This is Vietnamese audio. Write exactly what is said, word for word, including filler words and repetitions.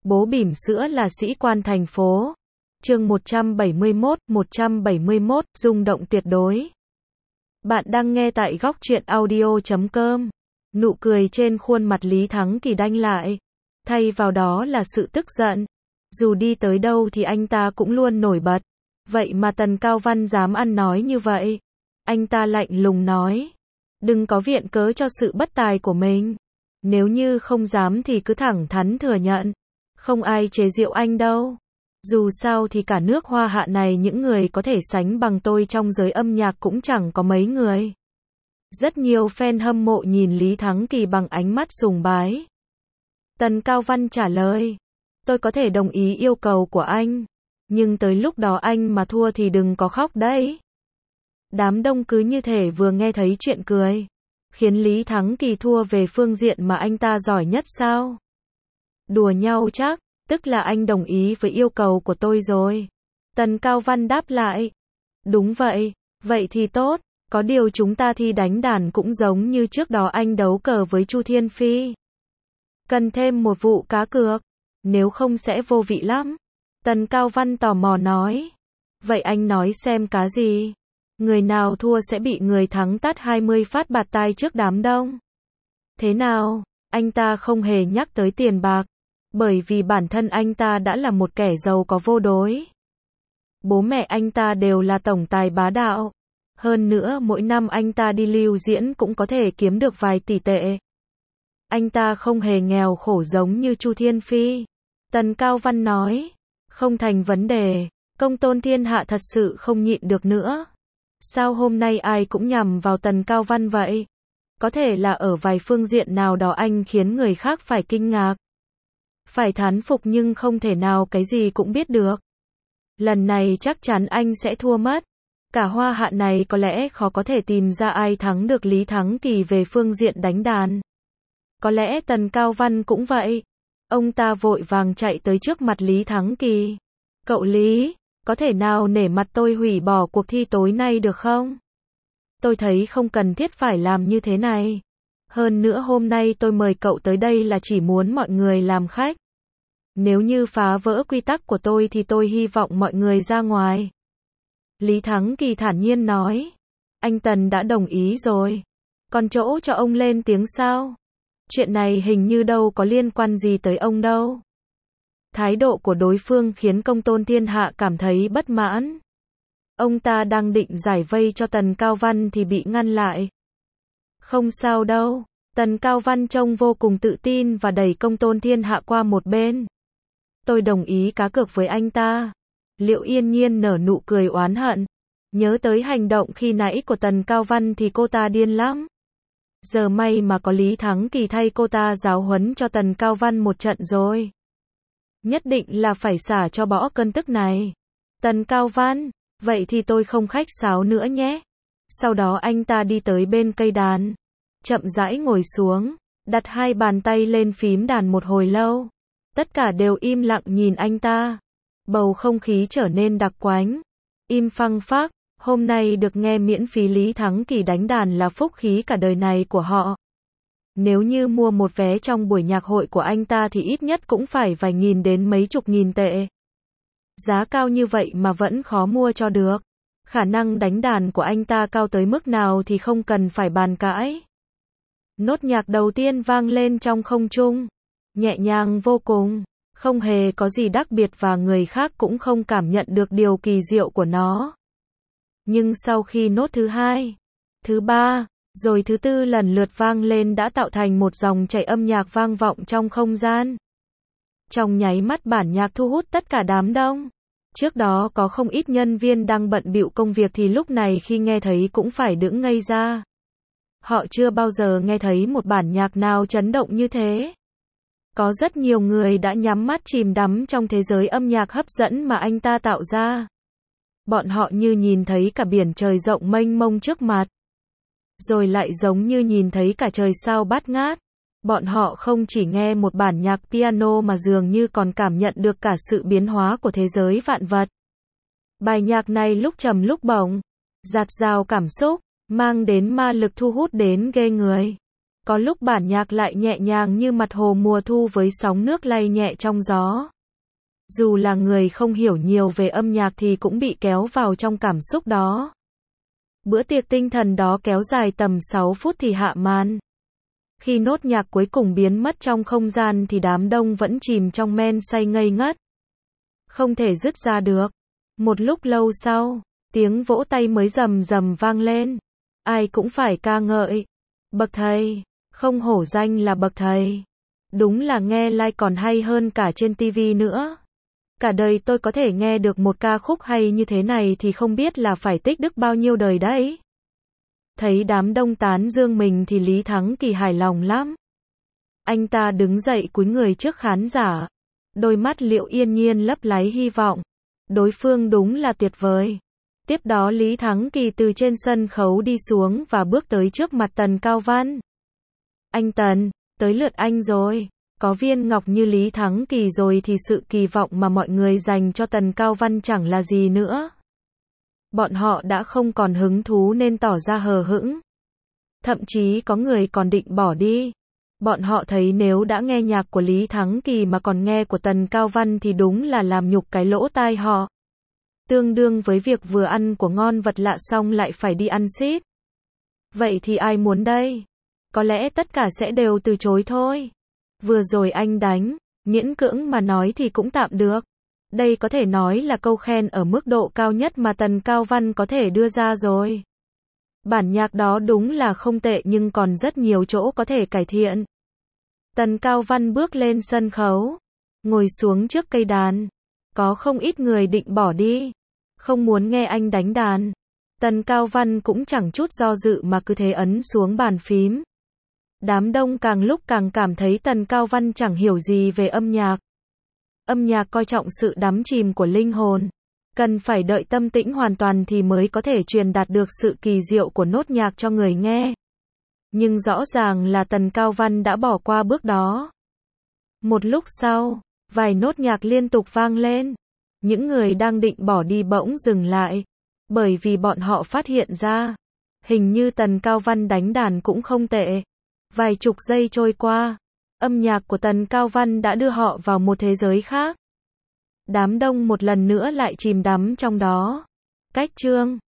Bố bỉm sữa là sĩ quan thành phố. Chương một trăm bảy mươi mốt, một trăm bảy mươi mốt, rung động tuyệt đối. Bạn đang nghe tại góc truyện audio chấm com. Nụ cười trên khuôn mặt Lý Thắng Kỳ đanh lại. Thay vào đó là sự tức giận. Dù đi tới đâu thì anh ta cũng luôn nổi bật. Vậy mà Tần Cao Văn dám ăn nói như vậy. Anh ta lạnh lùng nói. Đừng có viện cớ cho sự bất tài của mình. Nếu như không dám thì cứ thẳng thắn thừa nhận. Không ai chế giễu anh đâu. Dù sao thì cả nước Hoa Hạ này những người có thể sánh bằng tôi trong giới âm nhạc cũng chẳng có mấy người. Rất nhiều fan hâm mộ nhìn Lý Thắng Kỳ bằng ánh mắt sùng bái. Tần Cao Văn trả lời. Tôi có thể đồng ý yêu cầu của anh. Nhưng tới lúc đó anh mà thua thì đừng có khóc đấy. Đám đông cứ như thể vừa nghe thấy chuyện cười. Khiến Lý Thắng Kỳ thua về phương diện mà anh ta giỏi nhất sao? Đùa nhau chắc, tức là anh đồng ý với yêu cầu của tôi rồi. Tần Cao Văn đáp lại. Đúng vậy, vậy thì tốt, có điều chúng ta thi đánh đàn cũng giống như trước đó anh đấu cờ với Chu Thiên Phi. Cần thêm một vụ cá cược, nếu không sẽ vô vị lắm. Tần Cao Văn tò mò nói. Vậy anh nói xem cá gì? Người nào thua sẽ bị người thắng tát hai mươi phát bạt tai trước đám đông. Thế nào? Anh ta không hề nhắc tới tiền bạc. Bởi vì bản thân anh ta đã là một kẻ giàu có vô đối. Bố mẹ anh ta đều là tổng tài bá đạo. Hơn nữa mỗi năm anh ta đi lưu diễn cũng có thể kiếm được vài tỷ tệ. Anh ta không hề nghèo khổ giống như Chu Thiên Phi. Tần Cao Văn nói. Không thành vấn đề. Công tôn thiên hạ thật sự không nhịn được nữa. Sao hôm nay ai cũng nhằm vào Tần Cao Văn vậy? Có thể là ở vài phương diện nào đó anh khiến người khác phải kinh ngạc. Phải thán phục nhưng không thể nào cái gì cũng biết được. Lần này chắc chắn anh sẽ thua mất. Cả Hoa Hạ này có lẽ khó có thể tìm ra ai thắng được Lý Thắng Kỳ về phương diện đánh đàn. Có lẽ Tần Cao Văn cũng vậy. Ông ta vội vàng chạy tới trước mặt Lý Thắng Kỳ. Cậu Lý, có thể nào nể mặt tôi hủy bỏ cuộc thi tối nay được không? Tôi thấy không cần thiết phải làm như thế này. Hơn nữa hôm nay tôi mời cậu tới đây là chỉ muốn mọi người làm khách. Nếu như phá vỡ quy tắc của tôi thì tôi hy vọng mọi người ra ngoài. Lý Thắng Kỳ thản nhiên nói. Anh Tần đã đồng ý rồi. Còn chỗ cho ông lên tiếng sao? Chuyện này hình như đâu có liên quan gì tới ông đâu. Thái độ của đối phương khiến công tôn thiên hạ cảm thấy bất mãn. Ông ta đang định giải vây cho Tần Cao Văn thì bị ngăn lại. Không sao đâu. Tần Cao Văn trông vô cùng tự tin và đẩy công tôn thiên hạ qua một bên. Tôi đồng ý cá cược với anh ta. Liệu Yên Nhiên nở nụ cười oán hận. Nhớ tới hành động khi nãy của Tần Cao Văn thì cô ta điên lắm. Giờ may mà có Lý Thắng Kỳ thay cô ta giáo huấn cho Tần Cao Văn một trận rồi. Nhất định là phải xả cho bỏ cơn tức này. Tần Cao Văn, vậy thì tôi không khách sáo nữa nhé. Sau đó anh ta đi tới bên cây đàn. Chậm rãi ngồi xuống, đặt hai bàn tay lên phím đàn một hồi lâu. Tất cả đều im lặng nhìn anh ta. Bầu không khí trở nên đặc quánh. Im phăng phắc, hôm nay được nghe miễn phí Lý Thắng Kỳ đánh đàn là phúc khí cả đời này của họ. Nếu như mua một vé trong buổi nhạc hội của anh ta thì ít nhất cũng phải vài nghìn đến mấy chục nghìn tệ. Giá cao như vậy mà vẫn khó mua cho được. Khả năng đánh đàn của anh ta cao tới mức nào thì không cần phải bàn cãi. Nốt nhạc đầu tiên vang lên trong không trung. Nhẹ nhàng vô cùng. Không hề có gì đặc biệt và người khác cũng không cảm nhận được điều kỳ diệu của nó. Nhưng sau khi nốt thứ hai, thứ ba, rồi thứ tư lần lượt vang lên đã tạo thành một dòng chảy âm nhạc vang vọng trong không gian. Trong nháy mắt bản nhạc thu hút tất cả đám đông. Trước đó có không ít nhân viên đang bận bịu công việc thì lúc này khi nghe thấy cũng phải đứng ngây ra. Họ chưa bao giờ nghe thấy một bản nhạc nào chấn động như thế. Có rất nhiều người đã nhắm mắt chìm đắm trong thế giới âm nhạc hấp dẫn mà anh ta tạo ra. Bọn họ như nhìn thấy cả biển trời rộng mênh mông trước mặt. Rồi lại giống như nhìn thấy cả trời sao bát ngát. Bọn họ không chỉ nghe một bản nhạc piano mà dường như còn cảm nhận được cả sự biến hóa của thế giới vạn vật. Bài nhạc này lúc trầm lúc bổng, dạt dào cảm xúc, mang đến ma lực thu hút đến ghê người. Có lúc bản nhạc lại nhẹ nhàng như mặt hồ mùa thu với sóng nước lay nhẹ trong gió. Dù là người không hiểu nhiều về âm nhạc thì cũng bị kéo vào trong cảm xúc đó. Bữa tiệc tinh thần đó kéo dài tầm sáu phút thì hạ màn. Khi nốt nhạc cuối cùng biến mất trong không gian thì đám đông vẫn chìm trong men say ngây ngất. Không thể dứt ra được. Một lúc lâu sau, tiếng vỗ tay mới rầm rầm vang lên. Ai cũng phải ca ngợi. Bậc thầy, không hổ danh là bậc thầy. Đúng là nghe live còn hay hơn cả trên ti vi nữa. Cả đời tôi có thể nghe được một ca khúc hay như thế này thì không biết là phải tích đức bao nhiêu đời đấy. Thấy đám đông tán dương mình thì Lý Thắng Kỳ hài lòng lắm. Anh ta đứng dậy cúi người trước khán giả. Đôi mắt Liệu Yên Nhiên lấp láy hy vọng. Đối phương đúng là tuyệt vời. Tiếp đó Lý Thắng Kỳ từ trên sân khấu đi xuống và bước tới trước mặt Tần Cao Văn. Anh Tần, tới lượt anh rồi. Có viên ngọc như Lý Thắng Kỳ rồi thì sự kỳ vọng mà mọi người dành cho Tần Cao Văn chẳng là gì nữa. Bọn họ đã không còn hứng thú nên tỏ ra hờ hững. Thậm chí có người còn định bỏ đi. Bọn họ thấy nếu đã nghe nhạc của Lý Thắng Kỳ mà còn nghe của Tần Cao Văn thì đúng là làm nhục cái lỗ tai họ. Tương đương với việc vừa ăn của ngon vật lạ xong lại phải đi ăn xít. Vậy thì ai muốn đây? Có lẽ tất cả sẽ đều từ chối thôi. Vừa rồi anh đánh, miễn cưỡng mà nói thì cũng tạm được. Đây có thể nói là câu khen ở mức độ cao nhất mà Tần Cao Văn có thể đưa ra rồi. Bản nhạc đó đúng là không tệ nhưng còn rất nhiều chỗ có thể cải thiện. Tần Cao Văn bước lên sân khấu, ngồi xuống trước cây đàn. Có không ít người định bỏ đi, không muốn nghe anh đánh đàn. Tần Cao Văn cũng chẳng chút do dự mà cứ thế ấn xuống bàn phím. Đám đông càng lúc càng cảm thấy Tần Cao Văn chẳng hiểu gì về âm nhạc. Âm nhạc coi trọng sự đắm chìm của linh hồn. Cần phải đợi tâm tĩnh hoàn toàn thì mới có thể truyền đạt được sự kỳ diệu của nốt nhạc cho người nghe. Nhưng rõ ràng là Tần Cao Văn đã bỏ qua bước đó. Một lúc sau, vài nốt nhạc liên tục vang lên. Những người đang định bỏ đi bỗng dừng lại. Bởi vì bọn họ phát hiện ra, hình như Tần Cao Văn đánh đàn cũng không tệ. Vài chục giây trôi qua, âm nhạc của Tần Cao Văn đã đưa họ vào một thế giới khác. Đám đông một lần nữa lại chìm đắm trong đó. Cách chương